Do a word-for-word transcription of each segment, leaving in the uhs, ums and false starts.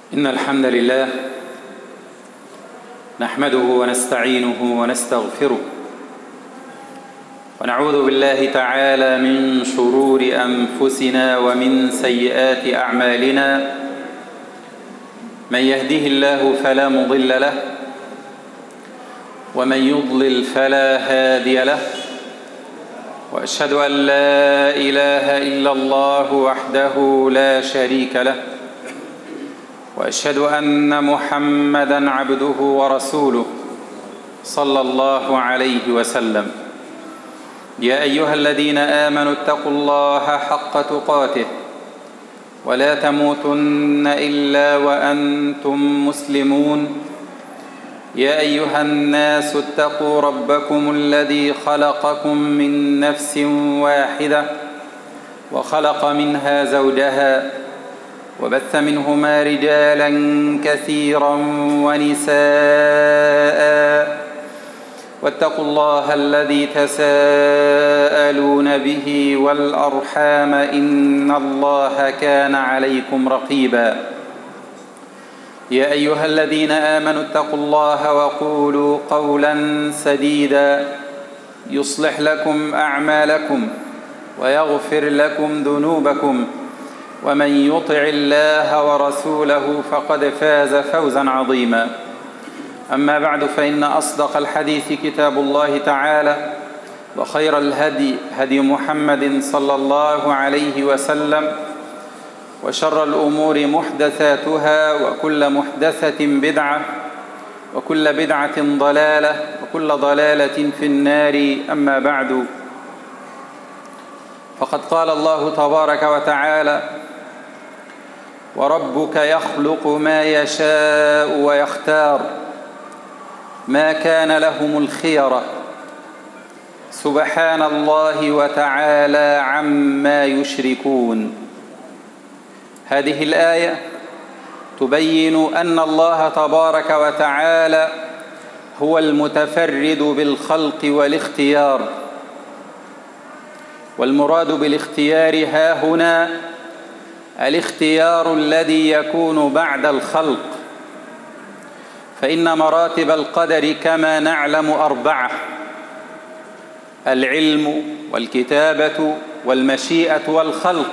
إن الحمد لله نحمده ونستعينه ونستغفره ونعوذ بالله تعالى من شرور أنفسنا ومن سيئات أعمالنا. من يهده الله فلا مضل له ومن يضلل فلا هادي له، وأشهد أن لا إله إلا الله وحده لا شريك له، وأشهد أن محمدًا عبده ورسوله صلى الله عليه وسلم. يا أيها الذين آمنوا اتقوا الله حق تقاته ولا تموتن إلا وأنتم مسلمون. يا أيها الناس اتقوا ربكم الذي خلقكم من نفس واحدة وخلق منها زوجها وبث منهما رجالا كثيرا ونساء، واتقوا الله الذي تساءلون به والأرحام إن الله كان عليكم رقيبا. يا أيها الذين آمنوا اتقوا الله وقولوا قولا سديدا يصلح لكم أعمالكم ويغفر لكم ذنوبكم، ومن يطع الله ورسوله فقد فاز فوزا عظيما. أما بعد، فإن أصدق الحديث كتاب الله تعالى، وخير الهدي هدي محمد صلى الله عليه وسلم، وشر الأمور محدثاتها، وكل محدثة بدعة، وكل بدعة ضلالة، وكل ضلالة في النار. أما بعد، فقد قال الله تبارك وتعالى: وربك يخلق ما يشاء ويختار ما كان لهم الخيرة سبحان الله وتعالى عما يشركون. هذه الآية تبين أن الله تبارك وتعالى هو المتفرد بالخلق والاختيار، والمراد بالاختيار ها هنا الاختيار الذي يكون بعد الخلق، فإن مراتب القدر كما نعلم أربعة: العلم والكتابة والمشيئة والخلق.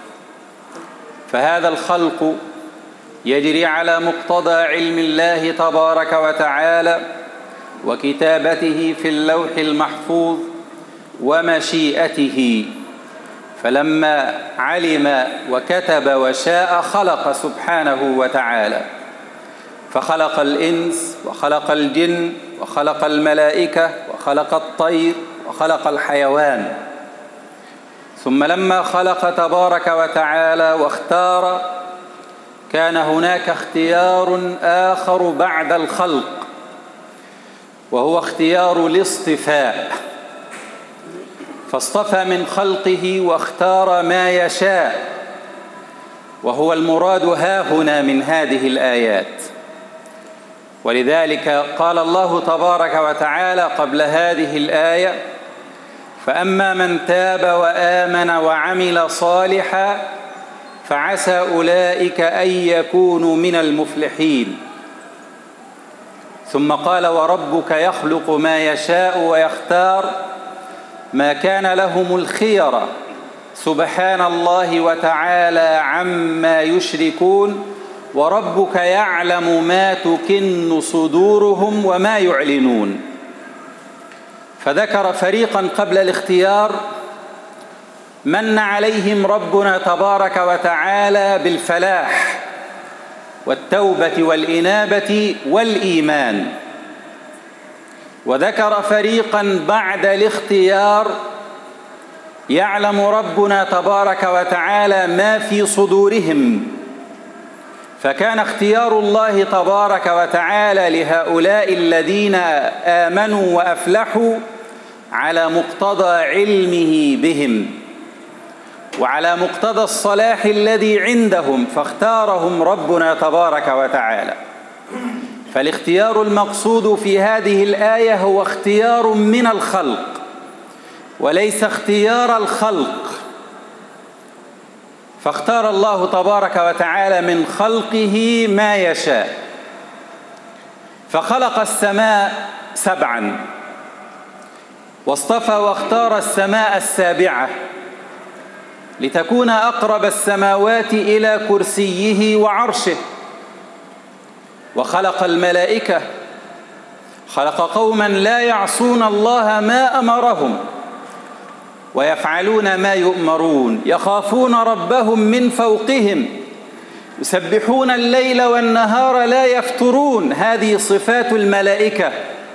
فهذا الخلق يجري على مقتضى علم الله تبارك وتعالى وكتابته في اللوح المحفوظ ومشيئته، فلما علم وكتب وشاء خلق سبحانه وتعالى، فخلق الإنس وخلق الجن وخلق الملائكة وخلق الطير وخلق الحيوان. ثم لما خلق تبارك وتعالى واختار، كان هناك اختيار آخر بعد الخلق، وهو اختيار الاصطفاء، فاصطفى من خلقه واختار ما يشاء، وهو المراد ها هنا من هذه الآيات. ولذلك قال الله تبارك وتعالى قبل هذه الآية: فأما من تاب وآمن وعمل صالحا فعسى أولئك أن يكونوا من المفلحين. ثم قال: وربك يخلق ما يشاء ويختار ما كان لهم الخيرة سبحان الله وتعالى عما يشركون، وربك يعلم ما تكن صدورهم وما يعلنون. فذكر فريقا قبل الاختيار من عليهم ربنا تبارك وتعالى بالفلاح والتوبة والإنابة والإيمان، وذكر فريقا بعد الاختيار يعلم ربنا تبارك وتعالى ما في صدورهم، فكان اختيار الله تبارك وتعالى لهؤلاء الذين آمنوا وأفلحوا على مقتضى علمه بهم وعلى مقتضى الصلاح الذي عندهم، فاختارهم ربنا تبارك وتعالى. فالاختيار المقصود في هذه الآية هو اختيار من الخلق وليس اختيار الخلق، فاختار الله تبارك وتعالى من خلقه ما يشاء، فخلق السماء سبعا، واصطفى واختار السماء السابعة لتكون أقرب السماوات إلى كرسيه وعرشه. وخلق الملائكة، خلق قوما لا يعصون الله ما أمرهم ويفعلون ما يؤمرون، يخافون ربهم من فوقهم، يسبحون الليل والنهار لا يفترون. هذه صفات الملائكة.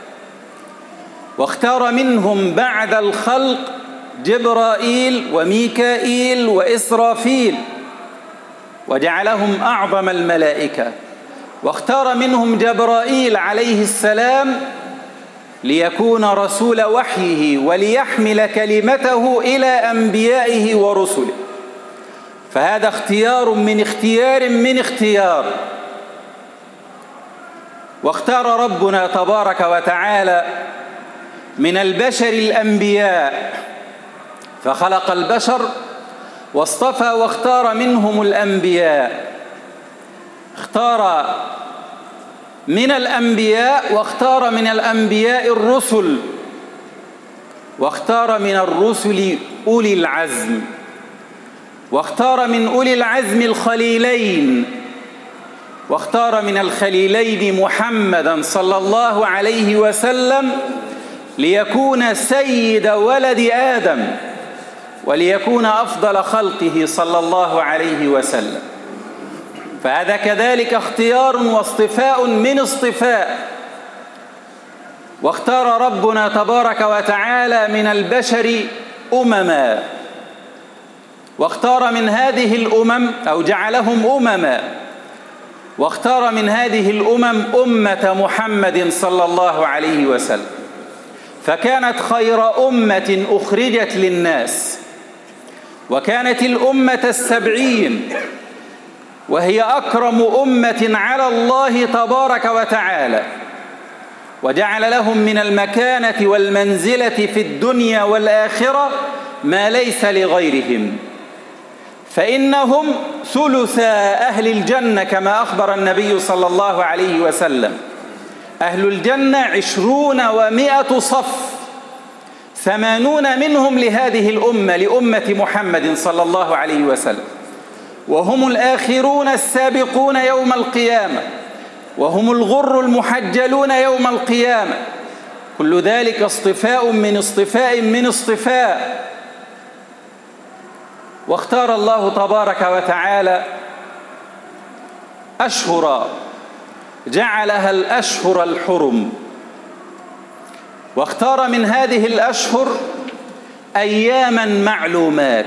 واختار منهم بعد الخلق جبرائيل وميكائيل وإسرافيل وجعلهم أعظم الملائكة. واختار منهم جبرائيل عليه السلام ليكون رسول وحيه وليحمل كلمته إلى أنبيائه ورسله. فهذا اختيار من اختيار من اختيار. واختار ربنا تبارك وتعالى من البشر الأنبياء، فخلق البشر واصطفى واختار منهم الأنبياء. اختار من الأنبياء واختار من الأنبياء الرسل، واختار من الرسل أولي العزم، واختار من أولي العزم الخليلين، واختار من الخليلين محمدًا صلى الله عليه وسلم ليكون سيد ولد آدم وليكون أفضل خلقه صلى الله عليه وسلم. فهذا كذلك اختيار واصطفاء من اصطفاء. واختار ربنا تبارك وتعالى من البشر أمما، واختار من هذه الأمم أو جعلهم أمما، واختار من هذه الأمم أمة محمد صلى الله عليه وسلم، فكانت خير أمة أخرجت للناس، وكانت الأمة السبعين، وهي أكرم أمة على الله تبارك وتعالى، وجعل لهم من المكانة والمنزلة في الدنيا والآخرة ما ليس لغيرهم. فإنهم ثلثا أهل الجنة كما أخبر النبي صلى الله عليه وسلم. أهل الجنة عشرون ومائة صف، ثمانون منهم لهذه الأمة لأمة محمد صلى الله عليه وسلم، وهم الآخرون السابقون يوم القيامة، وهم الغر المحجلون يوم القيامة. كل ذلك اصطفاء من اصطفاء من اصطفاء. واختار الله تبارك وتعالى أشهرا جعلها الأشهر الحرم، واختار من هذه الأشهر أياما معلومات،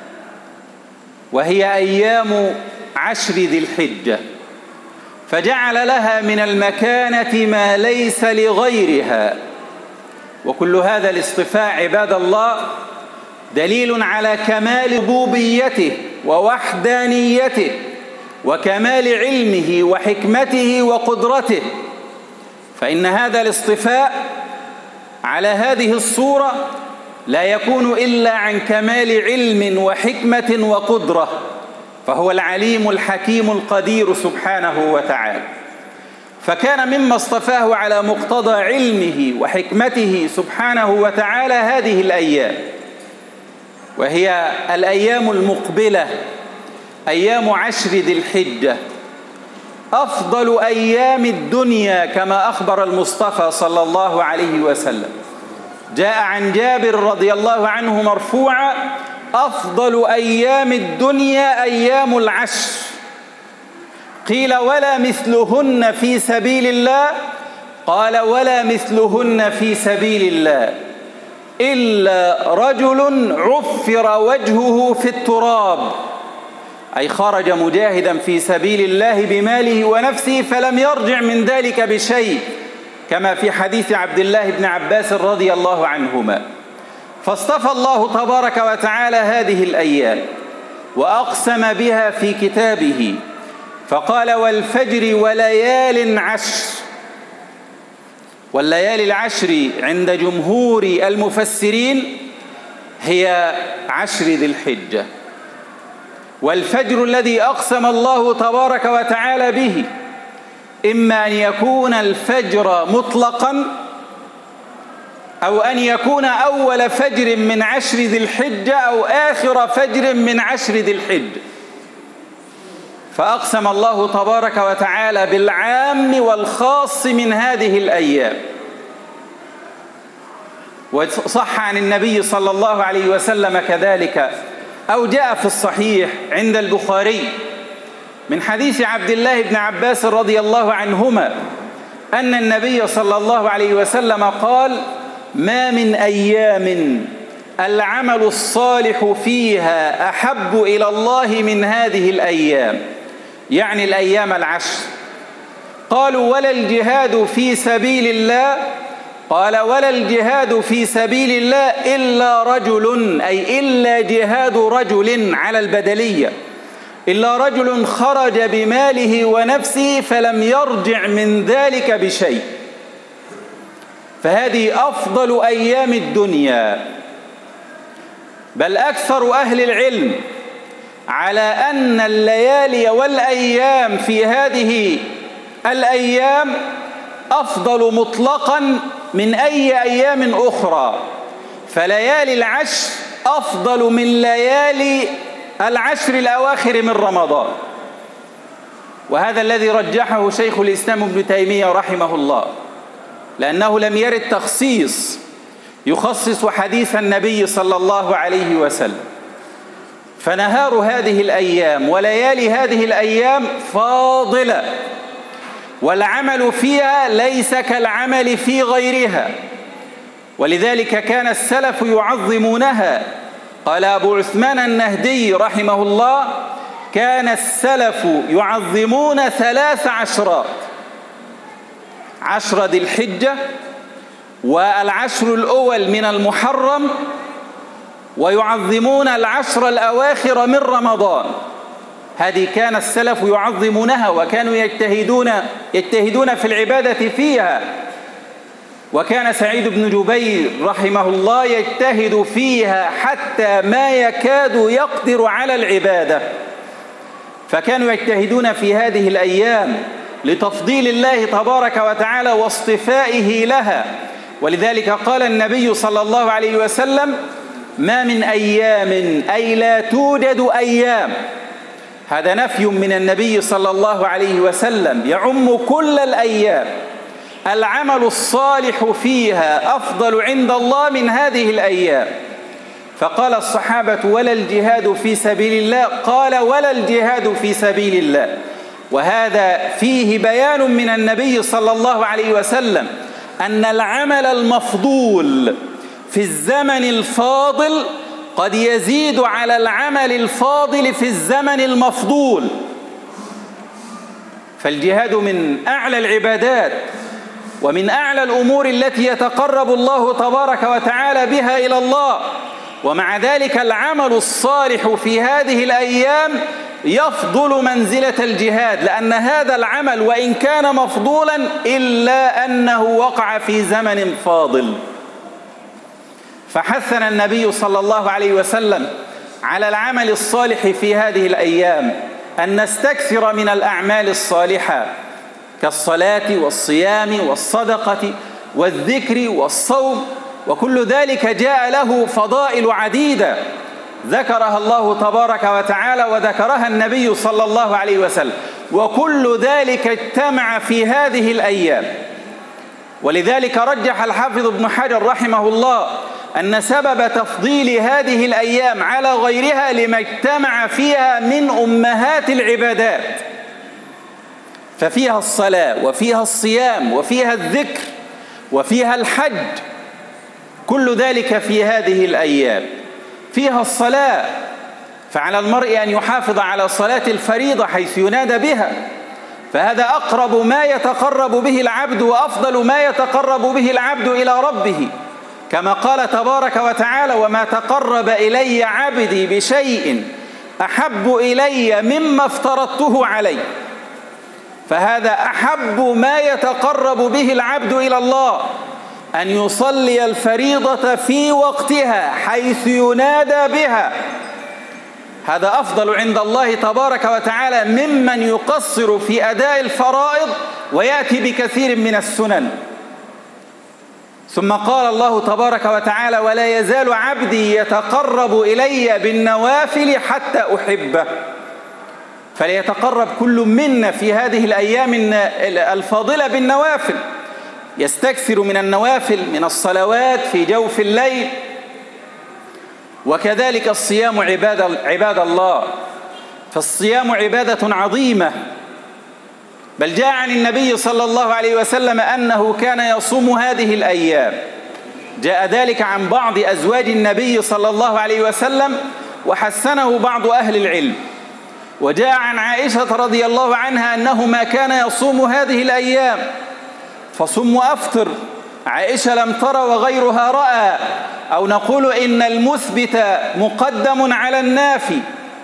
وهي أيام عشر ذي الحجة، فجعل لها من المكانة ما ليس لغيرها. وكل هذا الاصطفاء عباد الله دليل على كمال ربوبيته ووحدانيته وكمال علمه وحكمته وقدرته. فإن هذا الاصطفاء على هذه الصورة لا يكون إلا عن كمال علم وحكمة وقدرة، فهو العليم الحكيم القدير سبحانه وتعالى. فكان مما اصطفاه على مقتضى علمه وحكمته سبحانه وتعالى هذه الأيام، وهي الأيام المقبلة، أيام عشر ذي الحجة، أفضل أيام الدنيا كما أخبر المصطفى صلى الله عليه وسلم. جاء عن جابر رضي الله عنه مرفوعا: أفضل أيام الدنيا أيام العشر. قيل: ولا مثلهن في سبيل الله؟ قال: ولا مثلهن في سبيل الله إلا رجل عفر وجهه في التراب، أي خرج مجاهدا في سبيل الله بماله ونفسه فلم يرجع من ذلك بشيء، كما في حديث عبد الله بن عباس رضي الله عنهما. فاصطفى الله تبارك وتعالى هذه الأيام وأقسم بها في كتابه فقال: والفجر وليال عشر. والليالي العشر عند جمهور المفسرين هي عشر ذي الحجة. والفجر الذي أقسم الله تبارك وتعالى به إما أن يكون الفجر مطلقا أو أن يكون أول فجر من عشر ذي الحجة أو آخر فجر من عشر ذي الحجة. فأقسم الله تبارك وتعالى بالعام والخاص من هذه الأيام. وصح عن النبي صلى الله عليه وسلم كذلك، أو جاء في الصحيح عند البخاري من حديث عبد الله بن عباس رضي الله عنهما أن النبي صلى الله عليه وسلم قال: ما من أيام العمل الصالح فيها أحب إلى الله من هذه الأيام، يعني الأيام العشر. قالوا: ولا الجهاد في سبيل الله؟ قال: ولا الجهاد في سبيل الله إلا رجل، أي إلا جهاد رجل على البدلية، إلا رجل خرج بماله ونفسه فلم يرجع من ذلك بشيء. فهذه أفضل أيام الدنيا. بل أكثر أهل العلم على أن الليالي والأيام في هذه الأيام أفضل مطلقا من أي أيام أخرى. فليالي العشر أفضل من ليالي العشر الأواخر من رمضان. وهذا الذي رجحه شيخ الإسلام ابن تيمية رحمه الله، لأنه لم يرد تخصيص يخصص حديث النبي صلى الله عليه وسلم. فنهار هذه الأيام وليالي هذه الأيام فاضلة، والعمل فيها ليس كالعمل في غيرها، ولذلك كان السلف يعظمونها. قال أبو عثمان النهدي رحمه الله: كان السلف يعظمون ثلاث عشرات: عشر ذي الحجة، والعشر الأول من المحرم، ويعظمون العشر الأواخر من رمضان. هذه كان السلف يعظمونها، وكانوا يجتهدون يجتهدون في العبادة فيها. وكان سعيد بن جبير رحمه الله يجتهد فيها حتى ما يكاد يقدر على العبادة. فكانوا يجتهدون في هذه الأيام لتفضيل الله تبارك وتعالى واصطفائه لها. ولذلك قال النبي صلى الله عليه وسلم: ما من أيام، أي لا توجد أيام. هذا نفي من النبي صلى الله عليه وسلم يعم كل الأيام، العمل الصالح فيها أفضل عند الله من هذه الأيام. فقال الصحابة: ولا الجهاد في سبيل الله؟ قال: ولا الجهاد في سبيل الله. وهذا فيه بيان من النبي صلى الله عليه وسلم أن العمل المفضول في الزمن الفاضل قد يزيد على العمل الفاضل في الزمن المفضول. فالجهاد من أعلى العبادات ومن أعلى الأمور التي يتقرب الله تبارك وتعالى بها إلى الله، ومع ذلك العمل الصالح في هذه الأيام يفضل منزلة الجهاد، لأن هذا العمل وإن كان مفضولا إلا أنه وقع في زمن فاضل. فحثنا النبي صلى الله عليه وسلم على العمل الصالح في هذه الأيام، أن نستكثر من الأعمال الصالحة كالصلاة والصيام والصدقة والذكر والصوم، وكل ذلك جاء له فضائل عديدة ذكرها الله تبارك وتعالى وذكرها النبي صلى الله عليه وسلم، وكل ذلك اجتمع في هذه الأيام. ولذلك رجح الحافظ ابن حجر رحمه الله أن سبب تفضيل هذه الأيام على غيرها لما اجتمع فيها من أمهات العبادات، ففيها الصلاة وفيها الصيام وفيها الذكر وفيها الحج، كل ذلك في هذه الأيام. فيها الصلاة، فعلى المرء أن يحافظ على صلاة الفريضة حيث ينادى بها، فهذا أقرب ما يتقرب به العبد وأفضل ما يتقرب به العبد إلى ربه، كما قال تبارك وتعالى: وما تقرب إلي عبدي بشيء أحب إلي مما افترضته عليه. فهذا أحب ما يتقرب به العبد إلى الله، أن يصلي الفريضة في وقتها حيث ينادى بها. هذا أفضل عند الله تبارك وتعالى ممن يقصر في أداء الفرائض ويأتي بكثير من السنن. ثم قال الله تبارك وتعالى: ولا يزال عبدي يتقرب إلي بالنوافل حتى أحبه. فليتقرب كل منا في هذه الأيام الفاضلة بالنوافل، يستكثر من النوافل من الصلوات في جوف الليل. وكذلك الصيام عباد عباد الله، فالصيام عبادة عظيمة، بل جاء عن النبي صلى الله عليه وسلم أنه كان يصوم هذه الأيام. جاء ذلك عن بعض أزواج النبي صلى الله عليه وسلم وحسنه بعض أهل العلم. وجاء عن عائشة رضي الله عنها أنه ما كان يصوم هذه الأيام، فصم وأفطر. عائشة لم ترى وغيرها رأى، أو نقول إن المثبت مقدم على النافي،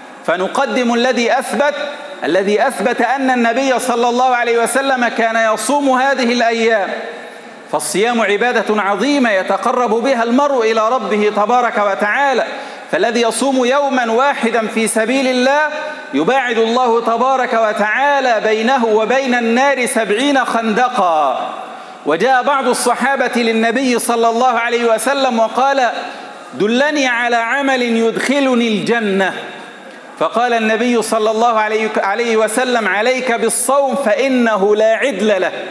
فنقدم الذي أثبت الذي أثبت أن النبي صلى الله عليه وسلم كان يصوم هذه الأيام. فالصيام عبادة عظيمة يتقرب بها المرء إلى ربه تبارك وتعالى. فالذي يصوم يوما واحدا في سبيل الله يباعد الله تبارك وتعالى بينه وبين النار سبعين خندقا. وجاء بعض الصحابة للنبي صلى الله عليه وسلم وقال: دلني على عمل يدخلني الجنة. فقال النبي صلى الله عليه وسلم: عليك بالصوم فإنه لا عدل له،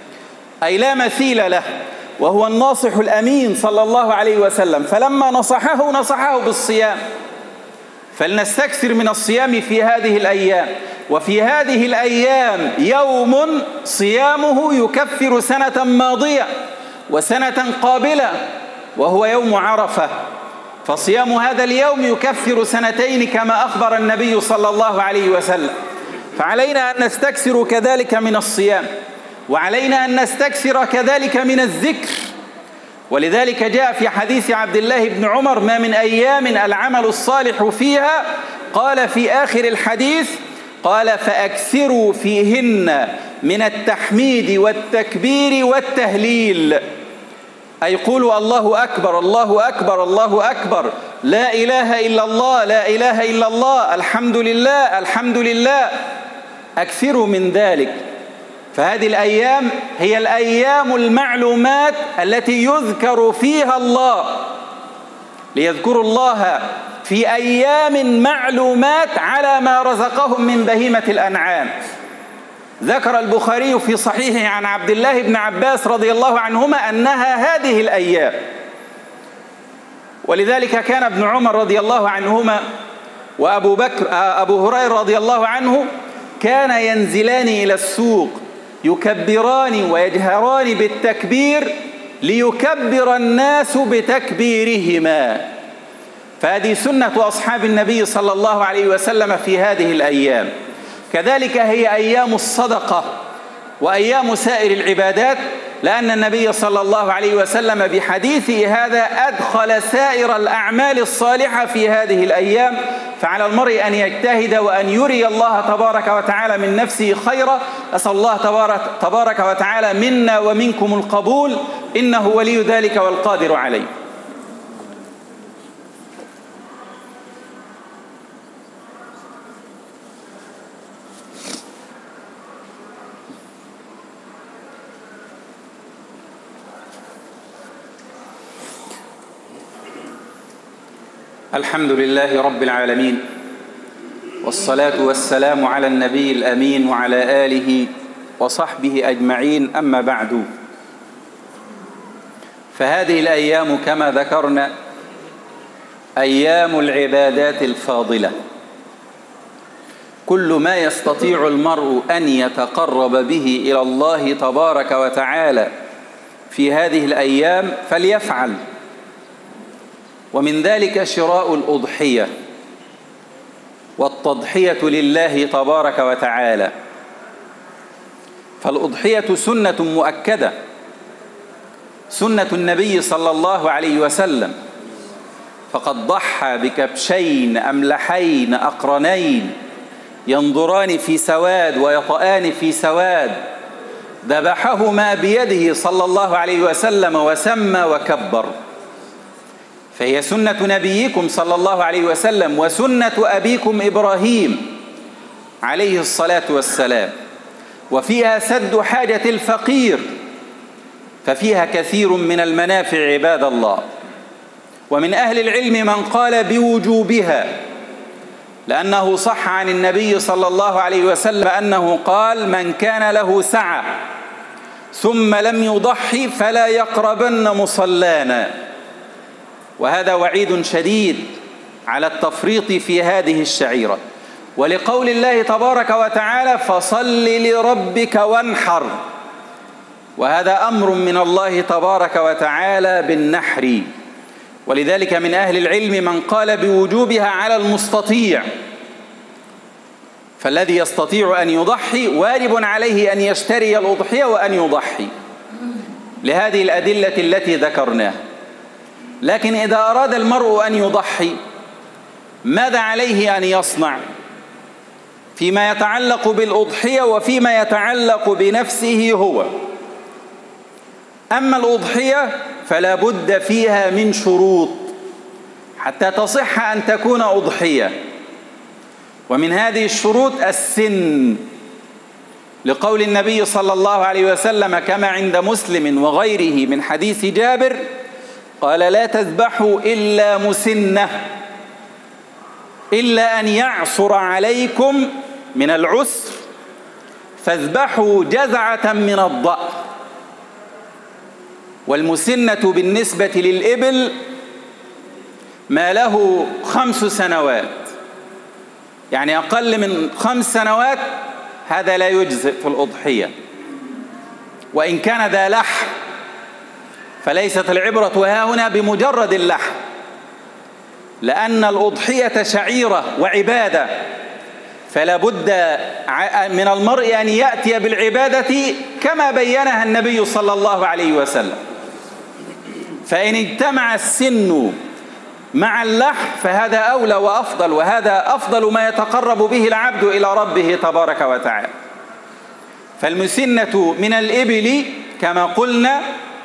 أي لا مثيل له، وهو الناصح الأمين صلى الله عليه وسلم. فلما نصحه نصحه بالصيام. فلنستكثر من الصيام في هذه الأيام. وفي هذه الأيام يوم صيامه يكفر سنة ماضية وسنة قابلة، وهو يوم عرفة. فصيام هذا اليوم يكفر سنتين كما أخبر النبي صلى الله عليه وسلم. فعلينا أن نستكثر كذلك من الصيام، وعلينا أن نستكثر كذلك من الذكر. ولذلك جاء في حديث عبد الله بن عمر: ما من أيام العمل الصالح فيها، قال في آخر الحديث، قال: فأكثروا فيهن من التحميد والتكبير والتهليل، أي قولوا الله أكبر الله أكبر الله أكبر، لا إله إلا الله لا إله إلا الله، الحمد لله الحمد لله، أكثروا من ذلك. فهذه الأيام هي الأيام المعلومات التي يذكر فيها الله، ليذكروا الله في أيام معلومات على ما رزقهم من بهيمة الأنعام. ذكر البخاري في صحيحه عن عبد الله بن عباس رضي الله عنهما أنها هذه الأيام. ولذلك كان ابن عمر رضي الله عنهما وأبو بكر أبو هريرة رضي الله عنه كان ينزلان إلى السوق يكبران ويجهران بالتكبير ليكبر الناس بتكبيرهما. فهذه سنة أصحاب النبي صلى الله عليه وسلم في هذه الأيام. كذلك هي أيام الصدقة وأيام سائر العبادات، لأن النبي صلى الله عليه وسلم بحديثه هذا أدخل سائر الأعمال الصالحة في هذه الأيام. فعلى المرء أن يجتهد وأن يري الله تبارك وتعالى من نفسه خيرا. أسأل الله تبارك, تبارك وتعالى منا ومنكم القبول، إنه ولي ذلك والقادر عليه. الحمد لله رب العالمين، والصلاة والسلام على النبي الأمين وعلى آله وصحبه أجمعين. أما بعد، فهذه الأيام كما ذكرنا أيام العبادات الفاضلة. كل ما يستطيع المرء أن يتقرب به إلى الله تبارك وتعالى في هذه الأيام فليفعل. ومن ذلك شراء الأضحية والتضحية لله تبارك وتعالى. فالأضحية سنة مؤكدة، سنة النبي صلى الله عليه وسلم، فقد ضحى بكبشين أملحين أقرنين ينظران في سواد ويطآن في سواد، ذبحهما بيده صلى الله عليه وسلم وسمى وكبر. فهي سنة نبيكم صلى الله عليه وسلم وسنة أبيكم إبراهيم عليه الصلاة والسلام، وفيها سد حاجة الفقير، ففيها كثير من المنافع عباد الله. ومن أهل العلم من قال بوجوبها، لأنه صح عن النبي صلى الله عليه وسلم أنه قال: من كان له سعة ثم لم يضحي فلا يقربن مصلانا. وهذا وعيد شديد على التفريط في هذه الشعيرة. ولقول الله تبارك وتعالى: فصل لربك وانحر، وهذا أمر من الله تبارك وتعالى بالنحر. ولذلك من أهل العلم من قال بوجوبها على المستطيع، فالذي يستطيع أن يضحي واجب عليه أن يشتري الأضحية وأن يضحي لهذه الأدلة التي ذكرناها. لكن إذا أراد المرء أن يضحي ماذا عليه أن يصنع فيما يتعلق بالأضحية وفيما يتعلق بنفسه هو؟ أما الأضحية فلا بد فيها من شروط حتى تصح أن تكون أضحية، ومن هذه الشروط السن، لقول النبي صلى الله عليه وسلم كما عند مسلم وغيره من حديث جابر قال: لا تذبحوا إلا مسنة، إلا أن يعصر عليكم من العسر فاذبحوا جزعة من الضأن. والمسنة بالنسبة للإبل ما له خمس سنوات، يعني أقل من خمس سنوات هذا لا يجزئ في الأضحية، وإن كان ذا لحم، فليست العبرة ها هنا بمجرد اللحم، لأن الأضحية شعيرة وعبادة، فلا بد من المرء أن يأتي بالعبادة كما بينها النبي صلى الله عليه وسلم. فإن اجتمع السن مع اللحم فهذا أولى وأفضل، وهذا أفضل ما يتقرب به العبد إلى ربه تبارك وتعالى. فالمسنة من الإبل كما قلنا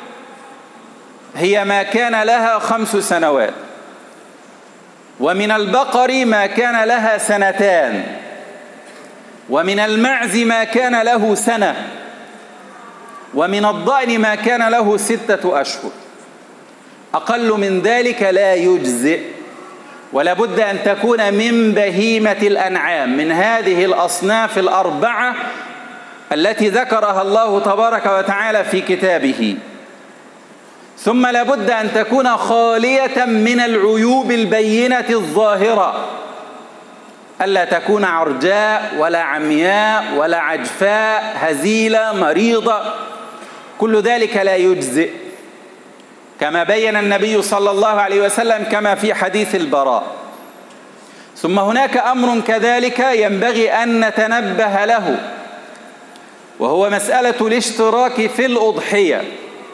هي ما كان لها خمس سنوات، ومن البقر ما كان لها سنتان، ومن المعز ما كان له سنة، ومن الضأن ما كان له ستة أشهر. أقل من ذلك لا يجزئ، ولا بد أن تكون من بهيمة الأنعام، من هذه الأصناف الأربعة التي ذكرها الله تبارك وتعالى في كتابه. ثم لا بد أن تكون خالية من العيوب البينة الظاهرة، ألا تكون عرجاء ولا عمياء ولا عجفاء هزيلة مريضة، كل ذلك لا يجزئ، كما بين النبي صلى الله عليه وسلم كما في حديث البراء. ثم هناك أمر كذلك ينبغي أن نتنبه له، وهو مسألة الاشتراك في الأضحية.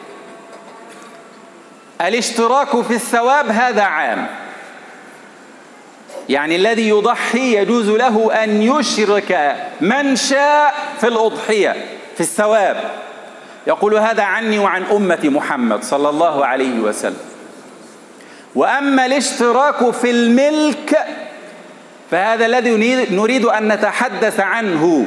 الاشتراك في الثواب هذا عام، يعني الذي يضحي يجوز له أن يشرك من شاء في الأضحية في الثواب، يقول هذا عني وعن أمة محمد صلى الله عليه وسلم. وأما الاشتراك في الملك فهذا الذي نريد أن نتحدث عنه.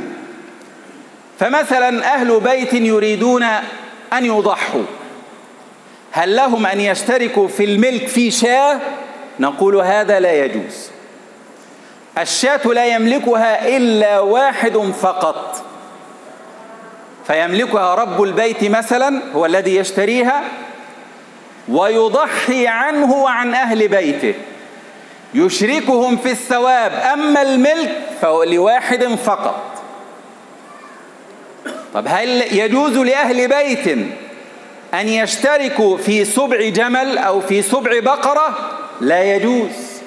فمثلا أهل بيت يريدون أن يضحوا، هل لهم أن يشتركوا في الملك في شاة؟ نقول هذا لا يجوز. الشاة لا يملكها إلا واحد فقط، فيملكها رب البيت مثلا، هو الذي يشتريها ويضحي عنه وعن أهل بيته، يشركهم في الثواب. أما الملك فهو لواحد فقط. طب هل يجوز لأهل بيت أن يشتركوا في سبع جمل أو في سبع بقرة؟ لا يجوز،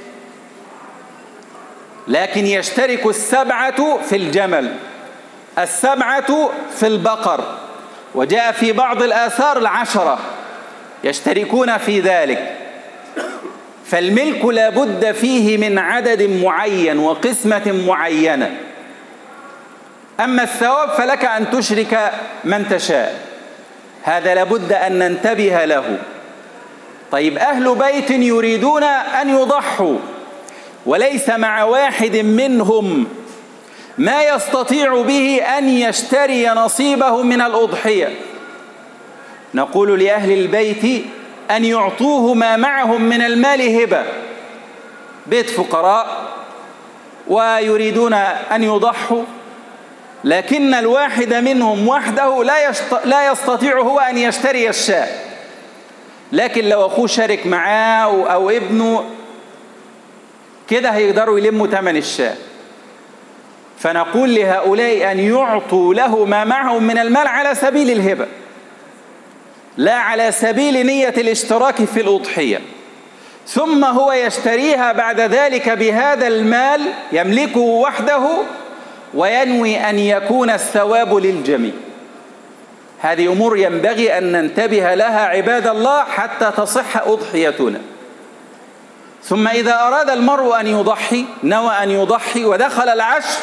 لكن يشترك السبعة في الجمل، السبعة في البقر، وجاء في بعض الآثار العشرة يشتركون في ذلك. فالملك لا بد فيه من عدد معين وقسمة معينة. أما الثواب فلك أن تشرك من تشاء، هذا لا بد أن ننتبه له. طيب أهل بيت يريدون أن يضحوا وليس مع واحد منهم ما يستطيع به أن يشتري نصيبه من الأضحية، نقول لأهل البيت أن يعطوه ما معهم من المال هبة، بيت فقراء ويريدون أن يضحوا، لكن الواحد منهم وحده لا لا يستطيع هو أن يشتري الشاة، لكن لو أخوه شارك معاه أو ابنه كده هيقدروا يلموا ثمن الشاة. فنقول لهؤلاء أن يعطوا له ما معهم من المال على سبيل الهبة، لا على سبيل نية الاشتراك في الأضحية، ثم هو يشتريها بعد ذلك بهذا المال يملكه وحده وينوي أن يكون الثواب للجميع. هذه أمور ينبغي أن ننتبه لها عباد الله حتى تصح أضحيتنا. ثم إذا أراد المرء أن يضحي، نوى أن يضحي ودخل العشر،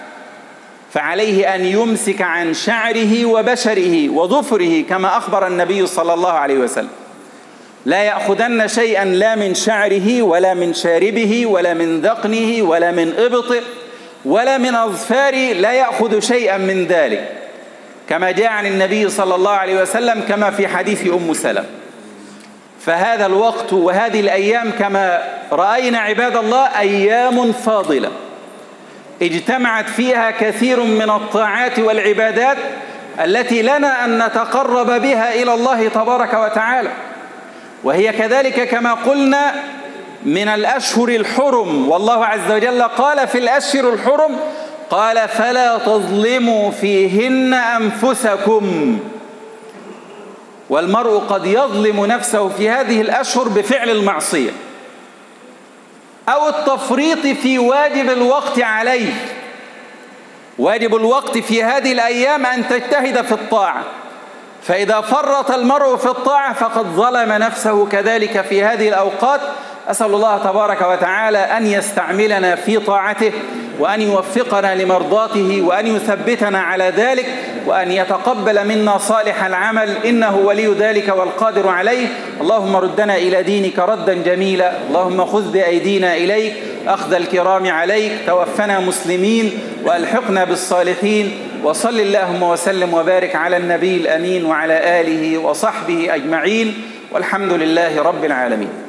فعليه أن يمسك عن شعره وبشره وظفره كما أخبر النبي صلى الله عليه وسلم، لا يأخذن شيئا لا من شعره ولا من شاربه ولا من ذقنه ولا من إبطه ولا من أظفاره، لا يأخذ شيئا من ذلك، كما جاء عن النبي صلى الله عليه وسلم كما في حديث أم سلمة. فهذا الوقت وهذه الأيام كما رأينا عباد الله أيام فاضلة اجتمعت فيها كثير من الطاعات والعبادات التي لنا أن نتقرب بها إلى الله تبارك وتعالى، وهي كذلك كما قلنا من الأشهر الحرم، والله عز وجل قال في الأشهر الحرم قال فلا تظلموا فيهن أنفسكم. والمرء قد يظلم نفسه في هذه الأشهر بفعل المعصية أو التفريط في واجب الوقت عليه. واجب الوقت في هذه الأيام أن تجتهد في الطاعة، فإذا فرط المرء في الطاعة فقد ظلم نفسه كذلك في هذه الأوقات. أسأل الله تبارك وتعالى أن يستعملنا في طاعته وأن يوفقنا لمرضاته وأن يثبتنا على ذلك وأن يتقبل منا صالح العمل، إنه ولي ذلك والقادر عليه. اللهم ردنا إلى دينك ردا جميلا، اللهم خذ بأيدينا إليك أخذ الكرام عليك، توفنا مسلمين وألحقنا بالصالحين. وصل اللهم وسلم وبارك على النبي الأمين وعلى آله وصحبه أجمعين، والحمد لله رب العالمين.